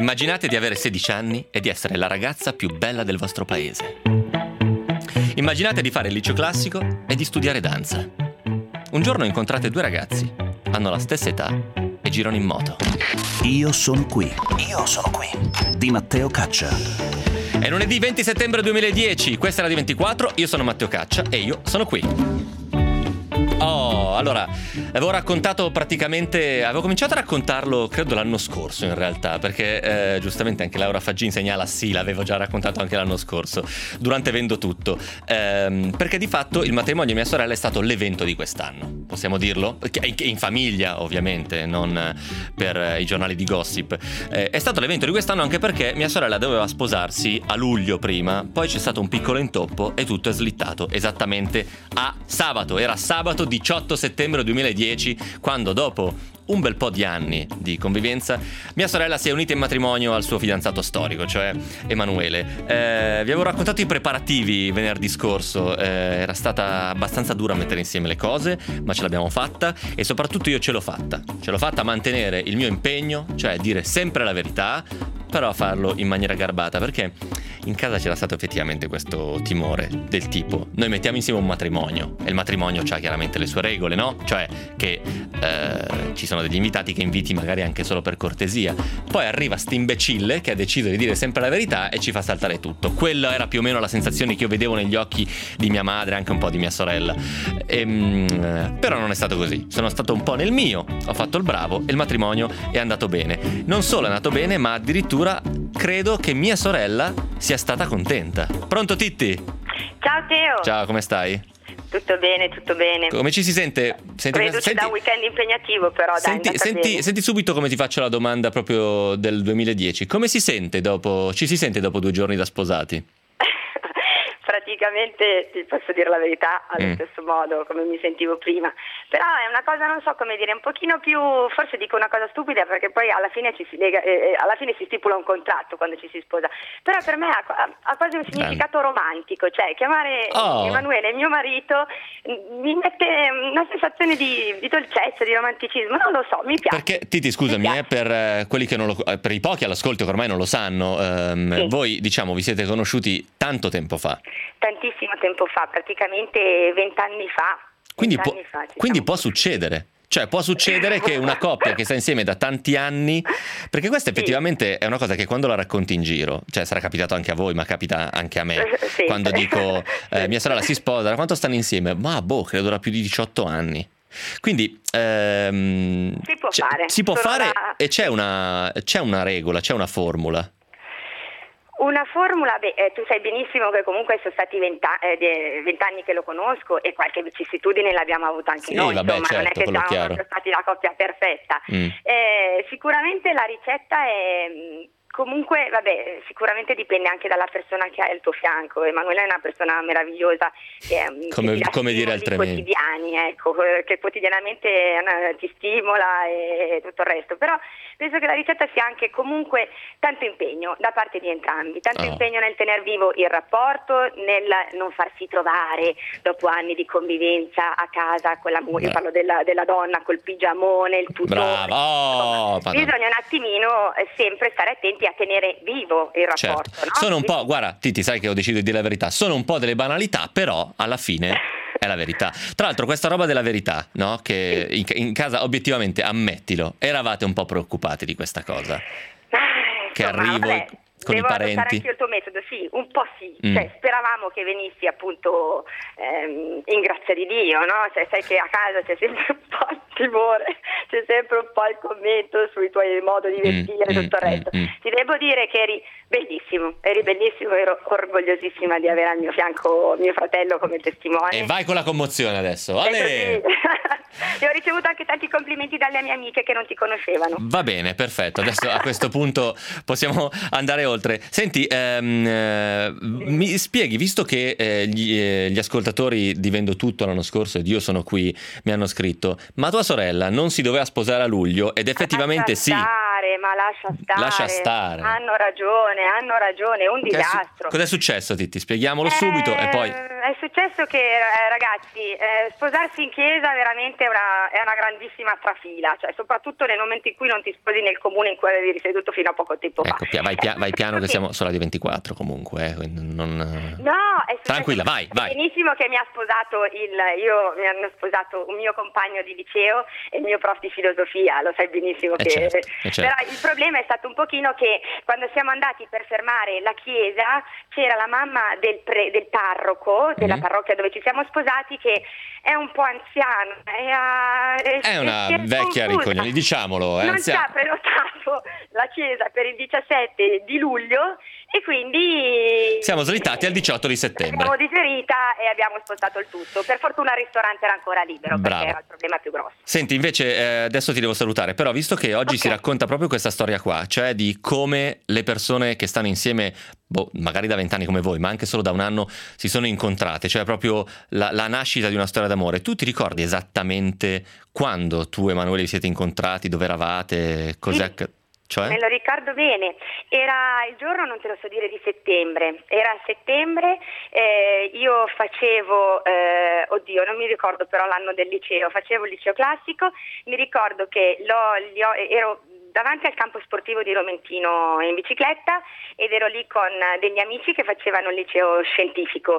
Immaginate di avere 16 anni e di essere la ragazza più bella del vostro paese. Immaginate di fare il liceo classico e di studiare danza. Un giorno incontrate due ragazzi, hanno la stessa età e girano in moto. Io sono qui di Matteo Caccia. È lunedì 20 settembre 2010, questa è la D24, io sono Matteo Caccia e io sono qui. Allora, avevo cominciato a raccontarlo credo l'anno scorso in realtà, perché giustamente anche Laura Faggin segnala sì, l'avevo già raccontato anche l'anno scorso, durante Vendo Tutto, perché di fatto il matrimonio di mia sorella è stato l'evento di quest'anno, possiamo dirlo? In famiglia ovviamente, non per i giornali di gossip. È stato l'evento di quest'anno anche perché mia sorella doveva sposarsi a luglio prima, poi c'è stato un piccolo intoppo e tutto è slittato esattamente a sabato. Era sabato 18 settembre 2010, quando dopo un bel po' di anni di convivenza mia sorella si è unita in matrimonio al suo fidanzato storico, cioè Emanuele. Vi avevo raccontato i preparativi venerdì scorso, era stata abbastanza dura mettere insieme le cose, ma ce l'abbiamo fatta e soprattutto io ce l'ho fatta a mantenere il mio impegno, cioè dire sempre la verità, però farlo in maniera garbata, perché in casa c'era stato effettivamente questo timore del tipo: noi mettiamo insieme un matrimonio e il matrimonio ha chiaramente le sue regole, no? Cioè che ci sono degli invitati che inviti magari anche solo per cortesia, poi arriva st'imbecille che ha deciso di dire sempre la verità e ci fa saltare tutto. Quella era più o meno la sensazione che io vedevo negli occhi di mia madre, anche un po' di mia sorella, però non è stato così. Sono stato un po' nel mio, ho fatto il bravo e il matrimonio è andato bene. Non solo è andato bene, ma addirittura credo che mia sorella sia stata contenta. Pronto Titti? Ciao Teo. Ciao, come stai? Tutto bene. Come ci si sente? Senti, da un weekend impegnativo però, senti subito come ti faccio la domanda proprio del 2010. Come ci si sente dopo 2 giorni da sposati? Praticamente ti posso dire la verità allo stesso modo come mi sentivo prima, però è una cosa, non so come dire, un pochino più, forse dico una cosa stupida perché poi alla fine ci si lega, alla fine si stipula un contratto quando ci si sposa, però per me ha quasi un significato romantico, cioè chiamare Emanuele mio marito mi mette una sensazione di dolcezza, di romanticismo, non lo so, mi piace. Perché Titi, scusami, per quelli che per i pochi all'ascolto che ormai non lo sanno, sì. Voi diciamo vi siete conosciuti tanto tempo fa? Tantissimo tempo fa, praticamente 20 anni fa. Quindi può succedere. Cioè può succedere che una coppia che sta insieme da tanti anni, perché questa effettivamente è una cosa che quando la racconti in giro, cioè sarà capitato anche a voi, ma capita anche a me, sì. Quando dico mia sorella si sposa, da quanto stanno insieme? Ma credo da più di 18 anni. Quindi si può fare e c'è una regola, c'è una formula. Una formula, tu sai benissimo che comunque sono stati 20 anni che lo conosco e qualche vicissitudine l'abbiamo avuta anche noi, vabbè, insomma, certo, non è che siamo stati la coppia perfetta. Sicuramente la ricetta è... Comunque, sicuramente dipende anche dalla persona che hai al tuo fianco. Emanuele è una persona meravigliosa come dire altrimenti, quotidiani, ecco, che quotidianamente ti stimola e tutto il resto. Però penso che la ricetta sia anche comunque tanto impegno da parte di entrambi, tanto impegno nel tener vivo il rapporto, nel non farsi trovare dopo anni di convivenza a casa con l'amore. Io parlo della donna col pigiamone, il tutto. Bravo! Bisogna un attimino sempre stare attenti a tenere vivo il rapporto. Certo. No? Sono un po', guarda, Titi, sai che ho deciso di dire la verità, sono un po' delle banalità, però alla fine è la verità. Tra l'altro questa roba della verità, no? Che in casa obiettivamente, ammettilo, eravate un po' preoccupati di questa cosa. Che arrivo con i parenti. Devo adottare anche il tuo metodo, sì, un po' sì. Cioè, speravamo che venissi appunto in grazia di Dio, no? Cioè, sai che a casa c'è sempre un po' il timore, c'è sempre un po' il commento sui tuoi modi di vestire e tutto il resto. Ti devo dire che eri bellissimo, ero orgogliosissima di avere al mio fianco mio fratello come testimone. E vai con la commozione adesso, vale! E ho ricevuto anche tanti complimenti dalle mie amiche che non ti conoscevano. Va bene, perfetto, adesso a questo punto possiamo andare oltre. Senti, mi spieghi, visto che gli ascoltatori di Vendo Tutto l'anno scorso ed io sono qui mi hanno scritto: ma tua sorella non si doveva sposare a luglio? Ed effettivamente sì. ma lascia stare. Hanno ragione, è un disastro. Cos'è successo, Titti? Spieghiamolo subito e poi... È successo che, ragazzi, sposarsi in chiesa veramente è una grandissima trafila, cioè soprattutto nel momento in cui non ti sposi nel comune in cui avevi risieduto fino a poco tempo fa. Ecco, vai piano che siamo solo alle 24 comunque, non... No, è tranquilla, vai. Benissimo che mi hanno sposato un mio compagno di liceo e il mio prof di filosofia, lo sai benissimo che... Certo. Però il problema è stato un pochino che quando siamo andati per fermare la chiesa c'era la mamma del parroco della parrocchia dove ci siamo sposati, che è un po' anziano, è una vecchia ricognita, diciamolo, è non anziana. ci ha prenotato la chiesa per il 17 di luglio e quindi siamo slittati al 18 di settembre. Abbiamo digerita e abbiamo spostato il tutto. Per fortuna il ristorante era ancora libero. Bravo. Perché era il problema più grosso. Senti, invece adesso ti devo salutare, però visto che oggi si racconta proprio questa storia qua, cioè di come le persone che stanno insieme, magari da 20 anni come voi, ma anche solo da un anno, si sono incontrate, cioè proprio la nascita di una storia d'amore. Tu ti ricordi esattamente quando tu e Emanuele vi siete incontrati, dove eravate, cos'è? Cioè? Me lo ricordo bene, era il giorno, non te lo so dire, di settembre, era a settembre, io facevo, non mi ricordo però l'anno del liceo, facevo il liceo classico, mi ricordo che ero davanti al campo sportivo di Romentino in bicicletta ed ero lì con degli amici che facevano il liceo scientifico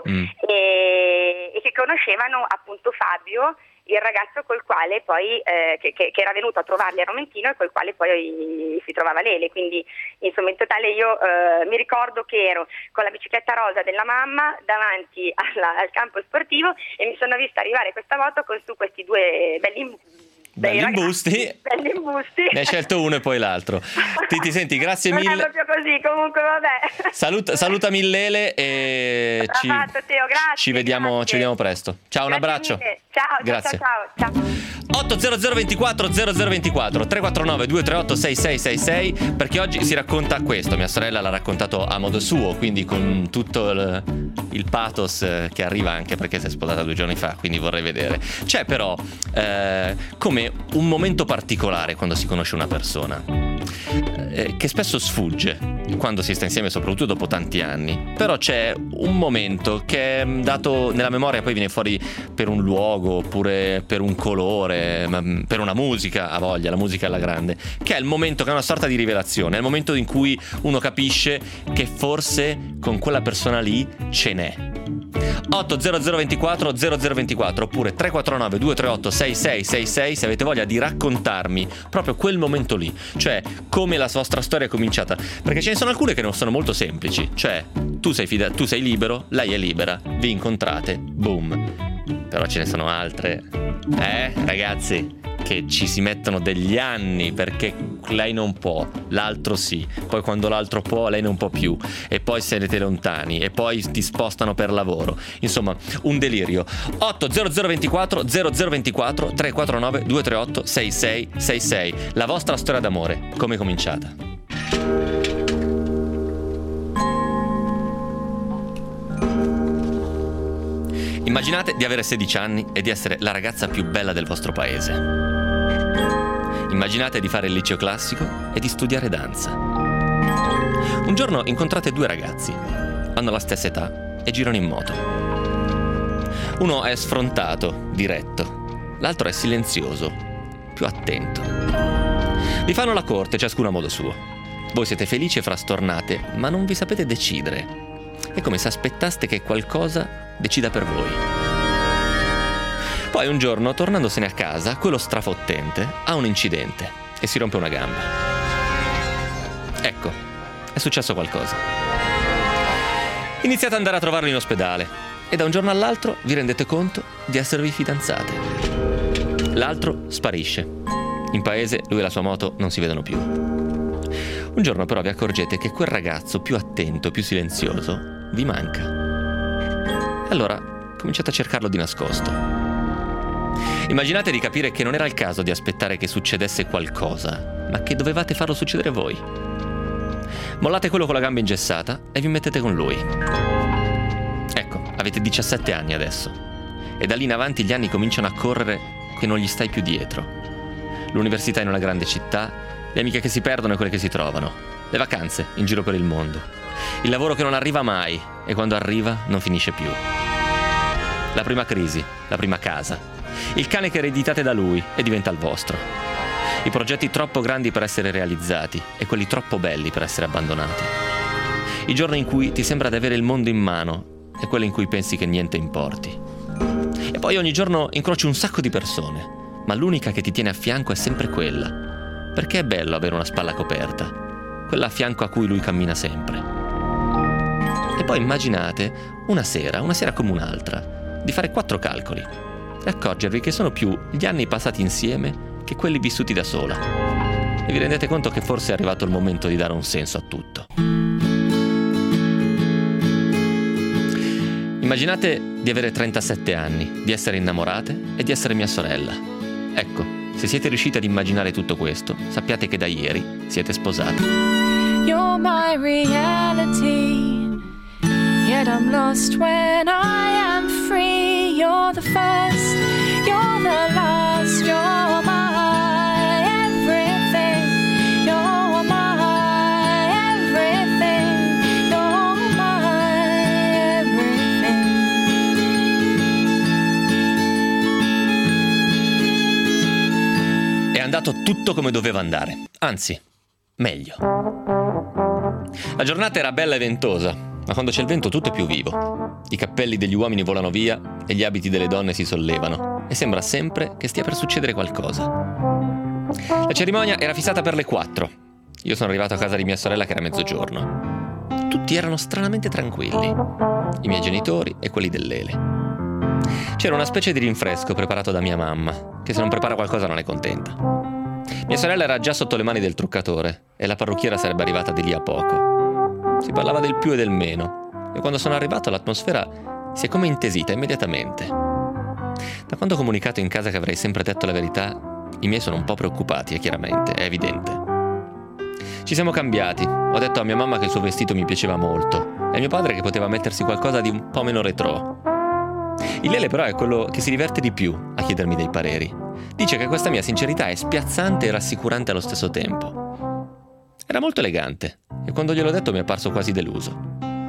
e che conoscevano appunto Fabio, il ragazzo col quale poi che era venuto a trovarli a Romentino e col quale poi si trovava Lele. Quindi insomma in totale io mi ricordo che ero con la bicicletta rosa della mamma davanti al campo sportivo e mi sono vista arrivare questa moto con su questi due belli imbusti. Ne hai scelto uno e poi l'altro. Ti senti, grazie mille. Non è proprio così, comunque vabbè. Salutami Lele e ci vediamo presto. Ciao, un abbraccio. Ciao, grazie. Ciao. 800 24 0024 349 238 6666, perché oggi si racconta questo. Mia sorella l'ha raccontato a modo suo, quindi con tutto il pathos che arriva, anche perché si è sposata 2 giorni fa, quindi vorrei vedere. C'è però come un momento particolare quando si conosce una persona, che spesso sfugge quando si sta insieme, soprattutto dopo tanti anni. Però c'è un momento che è dato nella memoria, poi viene fuori per un luogo oppure per un colore, per una musica, a voglia, la musica alla grande, che è il momento che è una sorta di rivelazione, è il momento in cui uno capisce che forse con quella persona lì ce n'è. 80024 0024 oppure 349 238 6666 se avete voglia di raccontarmi proprio quel momento lì, cioè come la vostra storia è cominciata, perché ce ne sono alcune che non sono molto semplici, cioè tu sei libero, lei è libera, vi incontrate, boom. Però ce ne sono altre, ragazzi, che ci si mettono degli anni perché lei non può, l'altro sì, poi quando l'altro può lei non può più, e poi siete lontani e poi ti spostano per lavoro, insomma un delirio. 80024 0024 349 238 6666, la vostra storia d'amore come è cominciata? Immaginate di avere 16 anni e di essere la ragazza più bella del vostro paese. Immaginate di fare il liceo classico e di studiare danza. Un giorno incontrate 2 ragazzi, hanno la stessa età e girano in moto. Uno è sfrontato, diretto, l'altro è silenzioso, più attento. Vi fanno la corte, ciascuno a modo suo. Voi siete felici e frastornate, ma non vi sapete decidere. È come se aspettaste che qualcosa decida per voi. Poi un giorno, tornandosene a casa, quello strafottente ha un incidente e si rompe una gamba. Ecco, è successo qualcosa. Iniziate ad andare a trovarlo in ospedale e da un giorno all'altro vi rendete conto di esservi fidanzate. L'altro sparisce. In paese lui e la sua moto non si vedono più. Un giorno però vi accorgete che quel ragazzo più attento, più silenzioso, vi manca. Allora cominciate a cercarlo di nascosto. Immaginate di capire che non era il caso di aspettare che succedesse qualcosa, ma che dovevate farlo succedere voi. Mollate quello con la gamba ingessata e vi mettete con lui. Ecco, avete 17 anni adesso e da lì in avanti gli anni cominciano a correre che non gli stai più dietro. L'università in una grande città, le amiche che si perdono e quelle che si trovano, le vacanze in giro per il mondo, il lavoro che non arriva mai e quando arriva non finisce più, la prima crisi, la prima casa, il cane che ereditate da lui e diventa il vostro, i progetti troppo grandi per essere realizzati e quelli troppo belli per essere abbandonati, i giorni in cui ti sembra di avere il mondo in mano e quelli in cui pensi che niente importi. E poi ogni giorno incroci un sacco di persone, ma l'unica che ti tiene a fianco è sempre quella, perché è bello avere una spalla coperta, quella a fianco a cui lui cammina sempre. E poi immaginate una sera come un'altra, di fare 4 calcoli e accorgervi che sono più gli anni passati insieme che quelli vissuti da sola. E vi rendete conto che forse è arrivato il momento di dare un senso a tutto. Immaginate di avere 37 anni, di essere innamorate e di essere mia sorella. Ecco, se siete riusciti ad immaginare tutto questo, sappiate che da ieri siete sposati. You're my reality, yet I'm lost when I am free. You're the first, you're the last, you're my everything. You're my everything, you're my everything. È andato tutto come doveva andare, anzi, meglio. La giornata era bella e ventosa, ma quando c'è il vento tutto è più vivo. I cappelli degli uomini volano via e gli abiti delle donne si sollevano e sembra sempre che stia per succedere qualcosa. La cerimonia era fissata per le 4. Io sono arrivato a casa di mia sorella che era mezzogiorno. Tutti erano stranamente tranquilli, i miei genitori e quelli dell'Ele. C'era una specie di rinfresco preparato da mia mamma, che se non prepara qualcosa non è contenta. Mia sorella era già sotto le mani del truccatore e la parrucchiera sarebbe arrivata di lì a poco. Si parlava del più e del meno e quando sono arrivato l'atmosfera si è come intesita immediatamente. Da quando ho comunicato in casa che avrei sempre detto la verità, i miei sono un po' preoccupati, chiaramente, è evidente. Ci siamo cambiati, ho detto a mia mamma che il suo vestito mi piaceva molto e a mio padre che poteva mettersi qualcosa di un po' meno retro. Il Lele però è quello che si diverte di più a chiedermi dei pareri. Dice che questa mia sincerità è spiazzante e rassicurante allo stesso tempo. Era molto elegante e quando gliel'ho detto mi è apparso quasi deluso.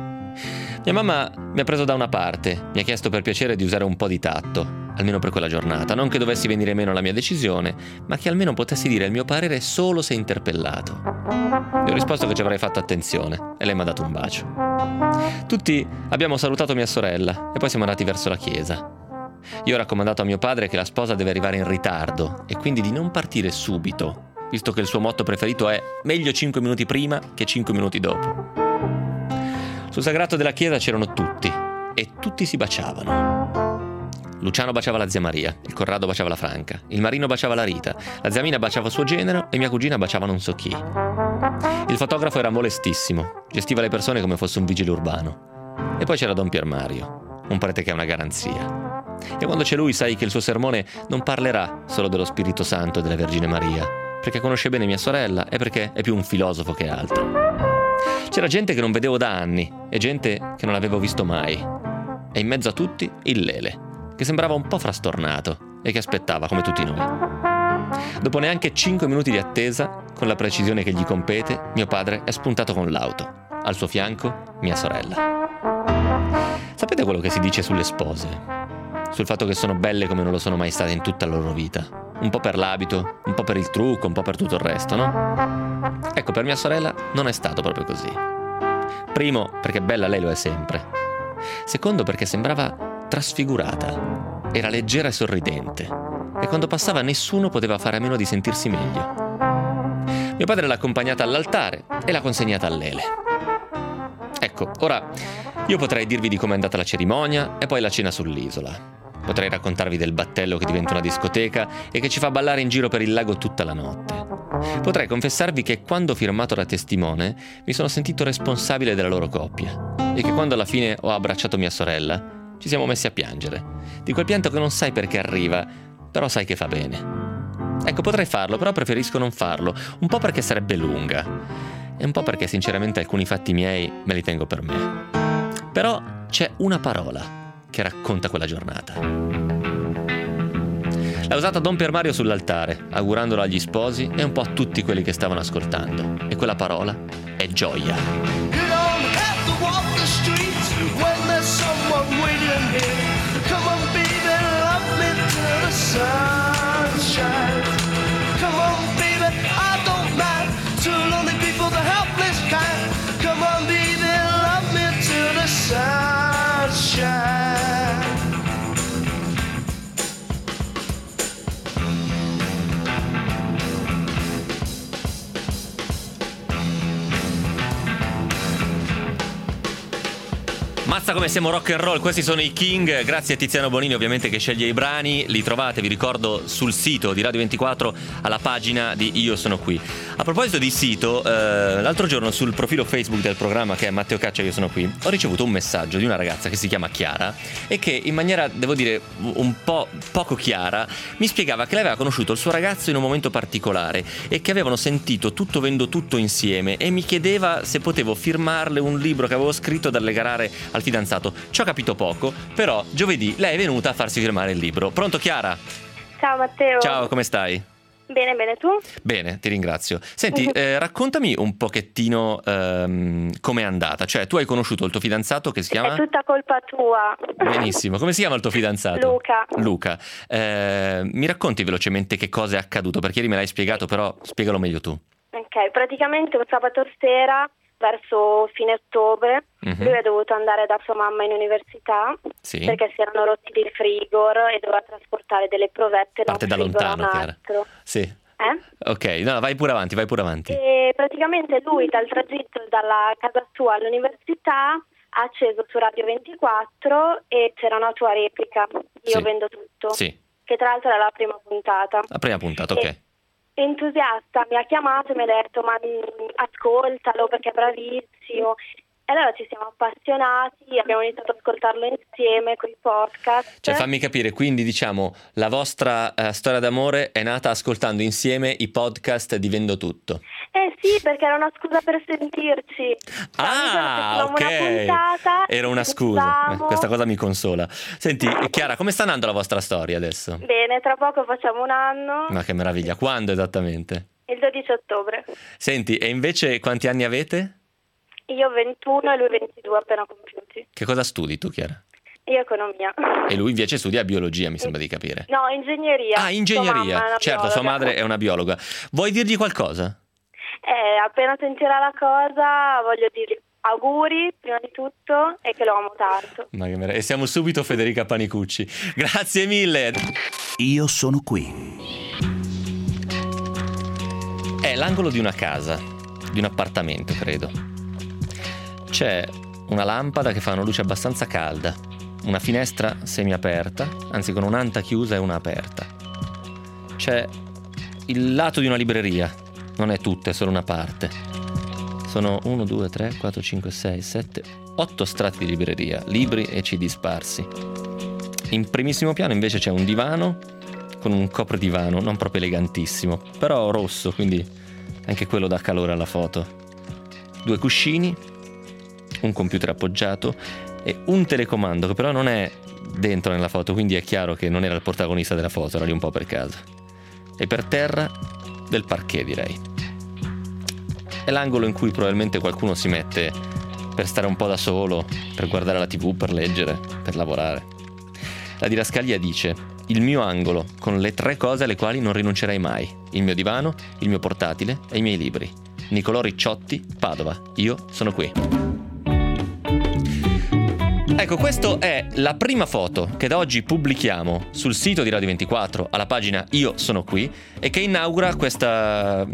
Mia mamma mi ha preso da una parte, mi ha chiesto per piacere di usare un po' di tatto, almeno per quella giornata, non che dovessi venire meno alla mia decisione, ma che almeno potessi dire il mio parere solo se interpellato. Le ho risposto che ci avrei fatto attenzione e lei mi ha dato un bacio. Tutti abbiamo salutato mia sorella e poi siamo andati verso la chiesa. Io ho raccomandato a mio padre che la sposa deve arrivare in ritardo e quindi di non partire subito, visto che il suo motto preferito è meglio 5 minuti prima che 5 minuti dopo. Sul sagrato della chiesa c'erano tutti e tutti si baciavano. Luciano baciava la zia Maria, il Corrado baciava la Franca, il Marino baciava la Rita, la zia Mina baciava suo genero e mia cugina baciava non so chi. Il fotografo era molestissimo, gestiva le persone come fosse un vigile urbano. E poi c'era Don Pier Mario, un prete che è una garanzia. E quando c'è lui sai che il suo sermone non parlerà solo dello Spirito Santo e della Vergine Maria, perché conosce bene mia sorella e perché è più un filosofo che altro. C'era gente che non vedevo da anni e gente che non avevo visto mai. E in mezzo a tutti il Lele, che sembrava un po' frastornato e che aspettava come tutti noi. Dopo neanche 5 minuti di attesa, con la precisione che gli compete, mio padre è spuntato con l'auto. Al suo fianco mia sorella. Sapete quello che si dice sulle spose? Sul fatto che sono belle come non lo sono mai state in tutta la loro vita. Un po' per l'abito, un po' per il trucco, un po' per tutto il resto, no? Ecco, per mia sorella non è stato proprio così. Primo, perché bella lei lo è sempre. Secondo, perché sembrava trasfigurata. Era leggera e sorridente. E quando passava nessuno poteva fare a meno di sentirsi meglio. Mio padre l'ha accompagnata all'altare e l'ha consegnata a Lele. Ecco, ora io potrei dirvi di com'è andata la cerimonia e poi la cena sull'isola. Potrei raccontarvi del battello che diventa una discoteca e che ci fa ballare in giro per il lago tutta la notte. Potrei confessarvi che quando ho firmato da testimone mi sono sentito responsabile della loro coppia e che quando alla fine ho abbracciato mia sorella ci siamo messi a piangere. Di quel pianto che non sai perché arriva, però sai che fa bene. Ecco, potrei farlo, però preferisco non farlo, un po' perché sarebbe lunga e un po' perché sinceramente alcuni fatti miei me li tengo per me. Però c'è una parola che racconta quella giornata. L'ha usata Don Piermario sull'altare, augurandolo agli sposi e un po' a tutti quelli che stavano ascoltando. E quella parola è gioia. You don't have to walk the streets when there's someone waiting here. Come on, baby, love me till the sun shines. Come on, baby, I don't mind. Two lonely people, the helpless kind. Come on, baby, love me till the sun shines. Mazza come siamo rock and roll, questi sono i King, grazie a Tiziano Bonini ovviamente che sceglie i brani, li trovate, vi ricordo, sul sito di Radio 24 alla pagina di Io Sono Qui. A proposito di sito, l'altro giorno sul profilo Facebook del programma che è Matteo Caccia Io Sono Qui, ho ricevuto un messaggio di una ragazza che si chiama Chiara e che in maniera, devo dire, un po' poco chiara mi spiegava che lei aveva conosciuto il suo ragazzo in un momento particolare e che avevano sentito Tutto Vendo Tutto insieme e mi chiedeva se potevo firmarle un libro che avevo scritto da regalare al fidanzato. Ci ho capito poco, però giovedì lei è venuta a farsi firmare il libro. Pronto Chiara? Ciao Matteo. Ciao, come stai? Bene, bene, tu? Bene, ti ringrazio. Senti, raccontami un pochettino com'è andata. Cioè, tu hai conosciuto il tuo fidanzato che si chiama? È tutta colpa tua. Benissimo, come si chiama il tuo fidanzato? Luca. Mi racconti velocemente che cosa è accaduto? Perché ieri me l'hai spiegato, però spiegalo meglio tu. Ok, praticamente un sabato sera verso fine ottobre lui è dovuto andare da sua mamma in università perché si erano rotti dei frigor e doveva trasportare delle provette parte da lontano, Chiara. Sì. Ok, no, vai pure avanti. E praticamente lui dal tragitto dalla casa sua all'università ha acceso su Radio 24 e c'era una tua replica, Io Vendo Tutto, che tra l'altro era la prima puntata. La prima puntata, ok. Entusiasta mi ha chiamato e mi ha detto ma ascoltalo perché è bravissimo. E allora ci siamo appassionati, abbiamo iniziato ad ascoltarlo insieme con i podcast. Cioè fammi capire, quindi diciamo la vostra storia d'amore è nata ascoltando insieme i podcast di Vendo Tutto. Sì, perché era una scusa per sentirci. Ok, una puntata, era una scusa, questa cosa mi consola. Senti Chiara, come sta andando la vostra storia adesso? Bene, tra poco facciamo un anno. Ma che meraviglia, quando esattamente? Il 12 ottobre. Senti, e invece quanti anni avete? Io 21 e lui 22 appena compiuti. Che cosa studi tu, Chiara? Io economia. E lui invece studia biologia, mi sembra di capire. No, ingegneria. Ah, ingegneria. Certo, sua madre è una biologa. Vuoi dirgli qualcosa? Appena sentirà la cosa voglio dirgli auguri prima di tutto e che lo amo tanto. Ma che meraviglia. E siamo subito Federica Panicucci. Grazie mille. Io sono qui. È l'angolo di una casa, di un appartamento, credo. C'è una lampada che fa una luce abbastanza calda, una finestra semiaperta, anzi con un'anta chiusa e una aperta. C'è il lato di una libreria, non è tutta, è solo una parte. Sono 1, 2, 3, 4, 5, 6, 7, 8 strati di libreria, libri e CD sparsi. In primissimo piano invece c'è un divano con un copridivano, non proprio elegantissimo, però rosso, quindi anche quello dà calore alla foto. 2 cuscini, un computer appoggiato e un telecomando che però non è dentro nella foto, quindi è chiaro che non era il protagonista della foto, era lì un po' per caso. E per terra del parquet, direi. È l'angolo in cui probabilmente qualcuno si mette per stare un po' da solo, per guardare la TV, per leggere, per lavorare. La didascalia dice: il mio angolo con le 3 cose alle quali non rinuncerei mai: il mio divano, il mio portatile e i miei libri. Nicolò Ricciotti, Padova. Io sono qui. Ecco, questa è la prima foto che da oggi pubblichiamo sul sito di Radio 24 alla pagina Io Sono Qui e che inaugura questa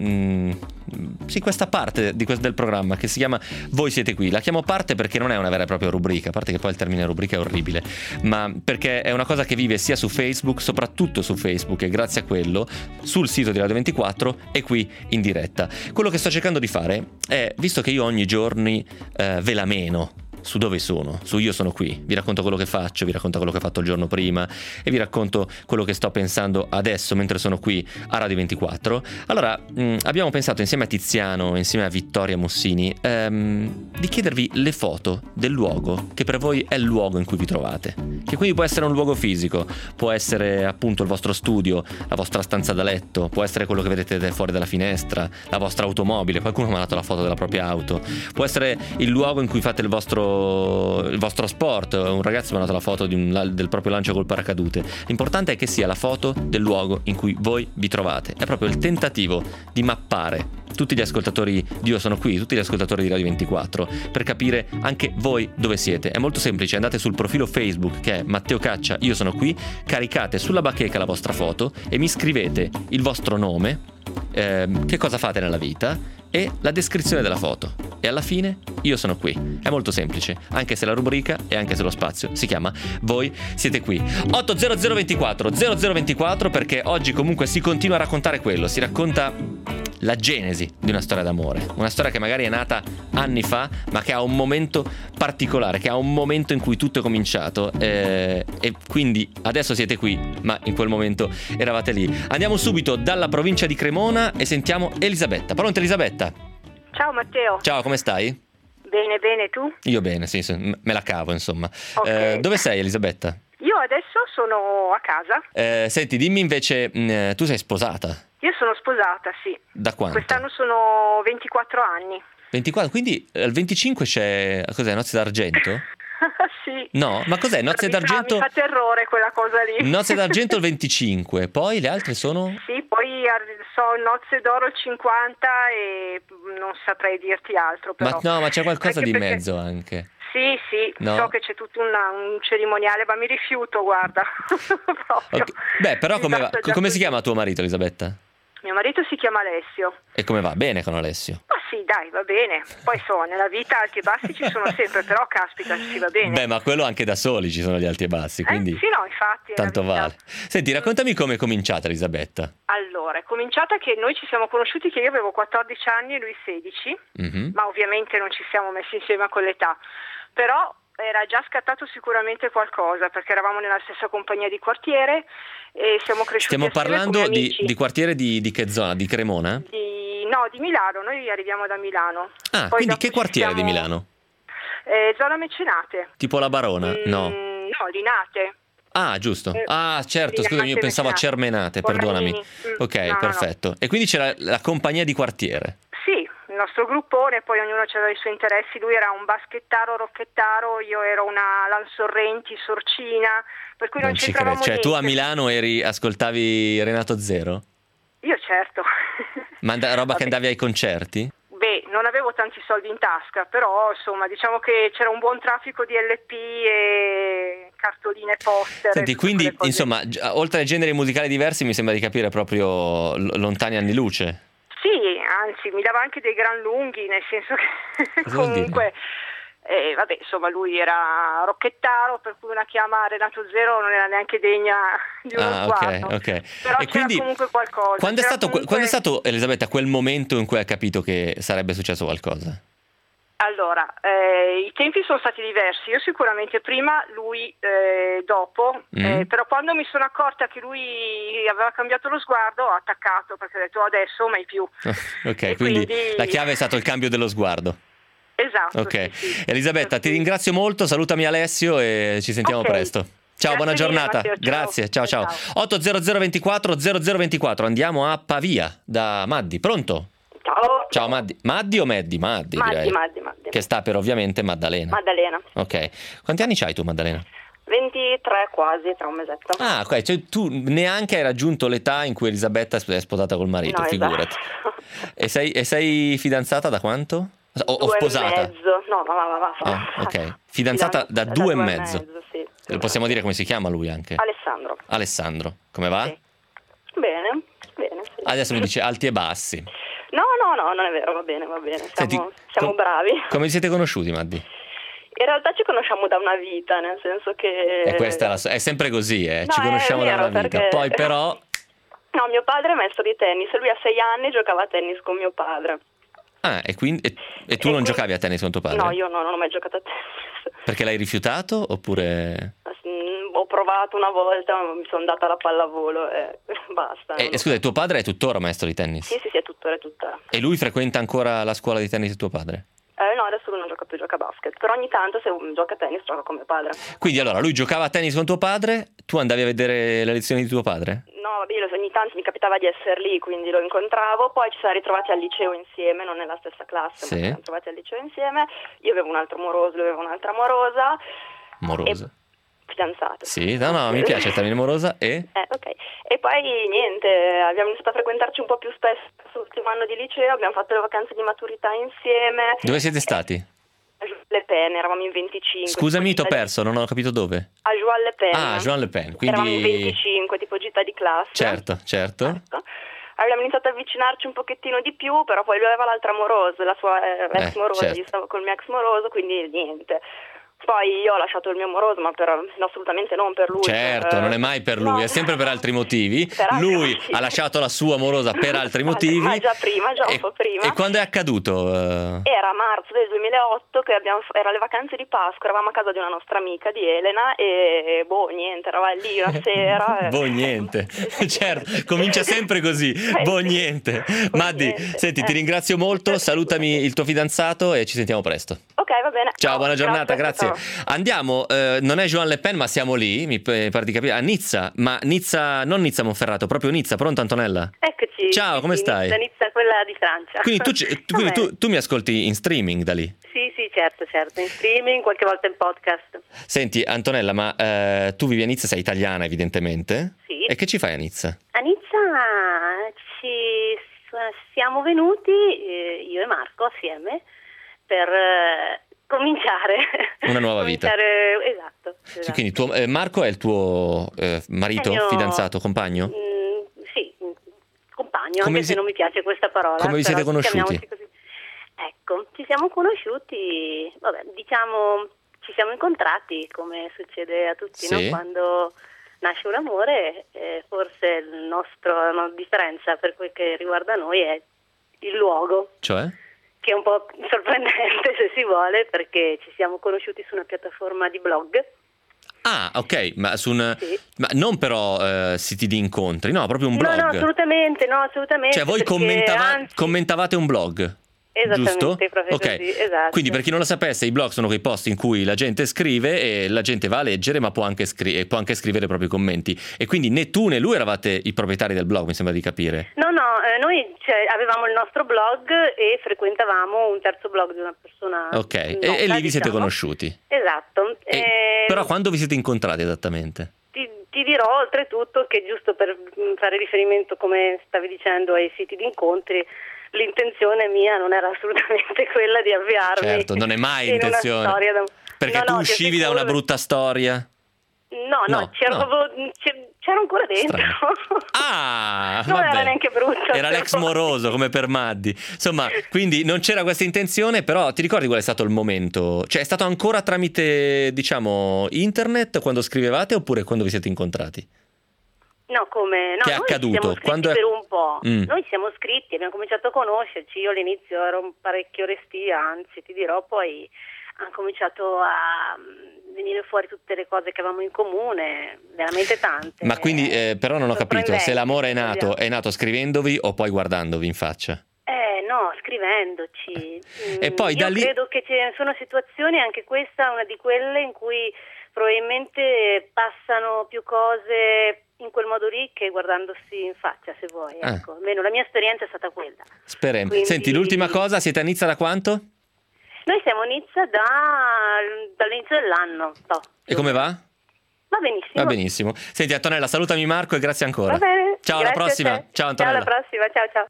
parte del programma che si chiama Voi Siete Qui. La chiamo parte perché non è una vera e propria rubrica, a parte che poi il termine rubrica è orribile, ma perché è una cosa che vive sia su Facebook, soprattutto su Facebook, e grazie a quello sul sito di Radio 24 e qui in diretta. Quello che sto cercando di fare è, visto che io ogni giorno ve la meno su dove sono, su Io sono qui. Vi racconto quello che faccio, vi racconto quello che ho fatto il giorno prima e vi racconto quello che sto pensando adesso mentre sono qui a Radio 24. Allora, abbiamo pensato insieme a Tiziano, insieme a Vittoria Mussini, di chiedervi le foto del luogo che per voi è il luogo in cui vi trovate. Che quindi può essere un luogo fisico, può essere appunto il vostro studio, la vostra stanza da letto, può essere quello che vedete fuori dalla finestra, la vostra automobile, qualcuno mi ha dato la foto della propria auto, può essere il luogo in cui fate il vostro sport, un ragazzo mi ha dato la foto del proprio lancio col paracadute. L'importante è che sia la foto del luogo in cui voi vi trovate, è proprio il tentativo di mappare tutti gli ascoltatori di Io sono qui, tutti gli ascoltatori di Radio 24, per capire anche voi dove siete. È molto semplice, andate sul profilo Facebook che è Matteo Caccia Io sono qui, caricate sulla bacheca la vostra foto e mi scrivete il vostro nome, che cosa fate nella vita e la descrizione della foto, e alla fine Io sono qui. È molto semplice, anche se la rubrica e anche se lo spazio si chiama Voi siete qui. 80024 perché oggi comunque si continua a raccontare quello, si racconta la genesi di una storia d'amore, una storia che magari è nata anni fa ma che ha un momento particolare, che ha un momento in cui tutto è cominciato, e quindi adesso siete qui ma in quel momento eravate lì. Andiamo subito dalla provincia di Cremona e sentiamo Elisabetta. Pronto Elisabetta? Ciao Matteo. Ciao, come stai? Bene, tu? Io bene, sì, me la cavo insomma. Okay. Dove sei Elisabetta? Io adesso sono a casa. Senti, dimmi invece, tu sei sposata? Io sono sposata, sì. Da quanto? Quest'anno sono 24 anni. 24, quindi al 25 c'è, cos'è, Nozze d'Argento? Sì. No, ma cos'è, Nozze d'Argento? Mi fa terrore quella cosa lì. Nozze d'Argento il 25, poi le altre sono? Sì, poi so Nozze d'Oro il 50 e non saprei dirti altro però. Ma c'è qualcosa Anche di perché... mezzo anche. Sì, No? so che c'è tutto un cerimoniale, ma mi rifiuto, guarda. Proprio. Okay. Beh, però come Esatto, si chiama tuo marito, Elisabetta? Mio marito si chiama Alessio. E come va? Bene con Alessio? Ma sì, dai, va bene. Poi insomma, nella vita alti e bassi ci sono sempre, però caspita, ci va bene. Beh, ma quello anche da soli ci sono gli alti e bassi, quindi Sì, no, infatti. tanto vale. Senti, raccontami come è cominciata Elisabetta. Allora, è cominciata che noi ci siamo conosciuti che io avevo 14 anni e lui 16, ma ovviamente non ci siamo messi insieme con l'età. Però era già scattato sicuramente qualcosa, perché eravamo nella stessa compagnia di quartiere e siamo cresciuti. Stiamo assieme parlando come amici. di quartiere di che zona? Di Cremona? No, di Milano, noi arriviamo da Milano. Ah, Poi quindi dopo che quartiere di Milano? Zona Mecenate. Tipo la Barona? No. No, Linate. Ah, giusto. Ah, certo, Linate, scusami, io pensavo a Mecenate. Cermenate, Con perdonami. Manini. Ok, No. perfetto. E quindi c'era la compagnia di quartiere. Sì, il nostro gruppone, poi ognuno aveva i suoi interessi, lui era un baschettaro, rocchettaro, io ero una Lansorrenti, sorcina, per cui non ci c'entravamo credo. Cioè, tu a niente. Milano ascoltavi Renato Zero? Io certo. Ma roba che andavi ai concerti? Beh, non avevo tanti soldi in tasca, però insomma diciamo che c'era un buon traffico di LP e cartoline, poster. Senti, e tutte quindi quelle cose. insomma, oltre ai generi musicali diversi mi sembra di capire proprio lontani anni luce. Sì, anzi mi dava anche dei gran lunghi, nel senso che Cosa vuol dire? comunque vabbè, insomma lui era rocchettaro, per cui una chiama Renato Zero non era neanche degna di uno sguardo. Ok. Però E c'era quindi comunque qualcosa. quando è C'era stato comunque- Elisabetta quel momento in cui hai capito che sarebbe successo qualcosa? Allora, i tempi sono stati diversi, io sicuramente prima, lui dopo, però quando mi sono accorta che lui aveva cambiato lo sguardo ho attaccato, perché ho detto adesso mai più. Ok, E quindi la chiave è stato il cambio dello sguardo. Esatto. Ok, sì. Elisabetta, ti ringrazio molto, salutami Alessio e ci sentiamo Ok. presto. Ciao, Grazie buona mille, giornata. Matteo, ciao. Grazie, ciao. Ciao. 80024 0024, andiamo a Pavia da Maddi, pronto? Ciao Maddi. Maddi o Maddi? Maddi, direi. Maddi. Che sta per ovviamente Maddalena. Maddalena. Ok. Quanti anni c'hai tu, Maddalena? 23 quasi, tra un mesetto. Ah, ok, cioè tu neanche hai raggiunto l'età in cui Elisabetta è sposata col marito, No, figurati. esatto. E sei fidanzata da quanto? O 2 sposata? e mezzo. No, va. Ah, ok. Fidanzata da 2 e mezzo. Sì. Lo possiamo dire come si chiama lui anche? Alessandro. Alessandro. Come va? Sì. Bene, sì. Adesso mi dice alti e bassi. No, non è vero, va bene. Senti, Siamo bravi. Come vi siete conosciuti, Maddi? In realtà ci conosciamo da una vita, nel senso che... E questa è sempre così, No, ci conosciamo è da vero, una vita. perché- Poi però... No, mio padre è maestro di tennis, lui a 6 anni giocava a tennis con mio padre. e quindi e tu non giocavi a tennis con tuo padre? No, io non ho mai giocato a tennis. Perché l'hai rifiutato oppure? Ho provato una volta, ma mi sono data la pallavolo e basta. Scusa, tuo padre è tuttora maestro di tennis? Sì, è tuttora. E lui frequenta ancora la scuola di tennis di tuo padre? No, adesso lui non gioca più, gioca a basket. Però ogni tanto se gioca a tennis gioca con mio padre. Quindi allora lui giocava a tennis con tuo padre, tu andavi a vedere le lezioni di tuo padre? No, vabbè, ogni tanto mi capitava di essere lì, quindi lo incontravo. Poi ci siamo ritrovati al liceo insieme, non nella stessa classe, ma ci siamo ritrovati al liceo insieme. Io avevo un altro amoroso, lui aveva un'altra amorosa. Morosa? Fidanzato. Sì, no, mi piace il termine morosa ok. E poi niente, abbiamo iniziato a frequentarci un po' più spesso l'ultimo anno di liceo, abbiamo fatto le vacanze di maturità insieme. Dove siete stati? A Juan Le Pen, eravamo in 25. Scusami, t'ho perso, non ho capito dove. A Juan Le Pen. Ah, Juan Le Pen, quindi... Eravamo in 25, tipo gita di classe. Certo. Abbiamo iniziato ad avvicinarci un pochettino di più, però poi lui aveva l'altra amorosa, la sua ex morosa, certo. Io stavo col mio ex moroso, quindi niente. Poi io ho lasciato il mio amoroso, ma assolutamente non per lui. Certo, non è mai per lui, no. È sempre per altri motivi. Per altri Lui motivi. ha lasciato la sua amorosa per altri motivi. Ma già un po' prima. E quando è accaduto? Era marzo del 2008, era le vacanze di Pasqua, eravamo a casa di una nostra amica, di Elena, e niente, eravamo lì una sera. Niente. Certo, comincia sempre così. Niente. Maddi, senti, ti ringrazio molto, salutami il tuo fidanzato e ci sentiamo presto. Ok, va bene. Ciao, buona giornata, grazie. Ciao. Andiamo, non è Juan Le Pen, ma siamo lì, mi pare di capire, a Nizza, ma Nizza, non Nizza Monferrato, proprio Nizza. Pronto Antonella? Eccoci. Ciao, come stai? Nizza, quella di Francia. Quindi tu mi ascolti in streaming da lì? Sì, certo, in streaming, qualche volta in podcast. Senti Antonella, ma tu vivi a Nizza, sei italiana evidentemente? Sì. E che ci fai a Nizza? A Nizza siamo venuti, io e Marco assieme, per cominciare una nuova vita. Esatto. Quindi Marco è il tuo marito, fidanzato, compagno? Sì, compagno, anche se non mi piace questa parola. Come vi siete conosciuti? Ecco, ci siamo conosciuti, ci siamo incontrati come succede a tutti, sì. No? Quando nasce un amore, forse la differenza per quel che riguarda noi è il luogo. Cioè? Che è un po' sorprendente se si vuole, perché ci siamo conosciuti su una piattaforma di blog. Ah, ok, ma sì. ma non però siti di incontri, no, proprio un blog. No, assolutamente. Cioè voi commentavate un blog. Esattamente, giusto? proprio Ok. così, esatto. Quindi per chi non lo sapesse, i blog sono quei post in cui la gente scrive e la gente va a leggere, ma può anche scrivere i propri commenti. E quindi né tu né lui eravate i proprietari del blog, mi sembra di capire. No, noi avevamo il nostro blog e frequentavamo un terzo blog di una persona. Ok, e lì vi siete conosciuti. Esatto. Però quando vi siete incontrati esattamente? Ti dirò oltretutto che, giusto per fare riferimento, come stavi dicendo, ai siti di incontri, l'intenzione mia non era assolutamente quella di avviarmi. Certo, non è mai intenzione. Una storia perché tu uscivi da una brutta storia? No, c'ero ancora dentro. Ah, non vabbè. era neanche brutta. Era l'ex moroso come per Maddi. Insomma, quindi non c'era questa intenzione, però ti ricordi qual è stato il momento? Cioè è stato ancora tramite, diciamo, internet quando scrivevate oppure quando vi siete incontrati? No, come? No, che è accaduto? Quando per un po'. Noi siamo scritti, abbiamo cominciato a conoscerci. Io all'inizio ero parecchio restia, anzi ti dirò, poi hanno cominciato a venire fuori tutte le cose che avevamo in comune, veramente tante. Ma quindi però non ho capito se l'amore è nato scrivendovi o poi guardandovi in faccia. No, scrivendoci. E poi da lì credo che ci sono situazioni, anche questa è una di quelle in cui probabilmente passano più cose in quel modo lì che guardandosi in faccia, se vuoi, ecco. Almeno la mia esperienza è stata quella. Speriamo. Quindi... Senti, l'ultima cosa, siete a Nizza da quanto? Noi siamo a Nizza dall'inizio dell'anno. E come va? Va benissimo. Va benissimo. Senti Antonella, salutami Marco e grazie ancora. Va bene. Ciao, alla prossima. Ciao Antonella. Ciao, alla prossima. Ciao.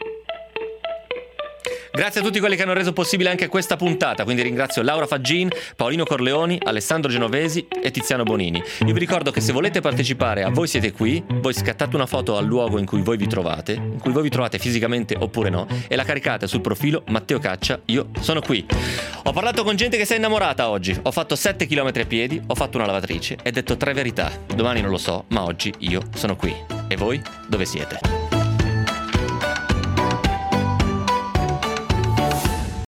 Grazie a tutti quelli che hanno reso possibile anche questa puntata, quindi ringrazio Laura Faggin, Paolino Corleoni, Alessandro Genovesi e Tiziano Bonini. Io vi ricordo che se volete partecipare a Voi siete qui, voi scattate una foto al luogo in cui voi vi trovate fisicamente oppure no, e la caricate sul profilo Matteo Caccia, io sono qui. Ho parlato con gente che si è innamorata oggi, ho fatto 7 km a piedi, ho fatto una lavatrice e detto 3 verità. Domani non lo so, ma oggi io sono qui. E voi dove siete?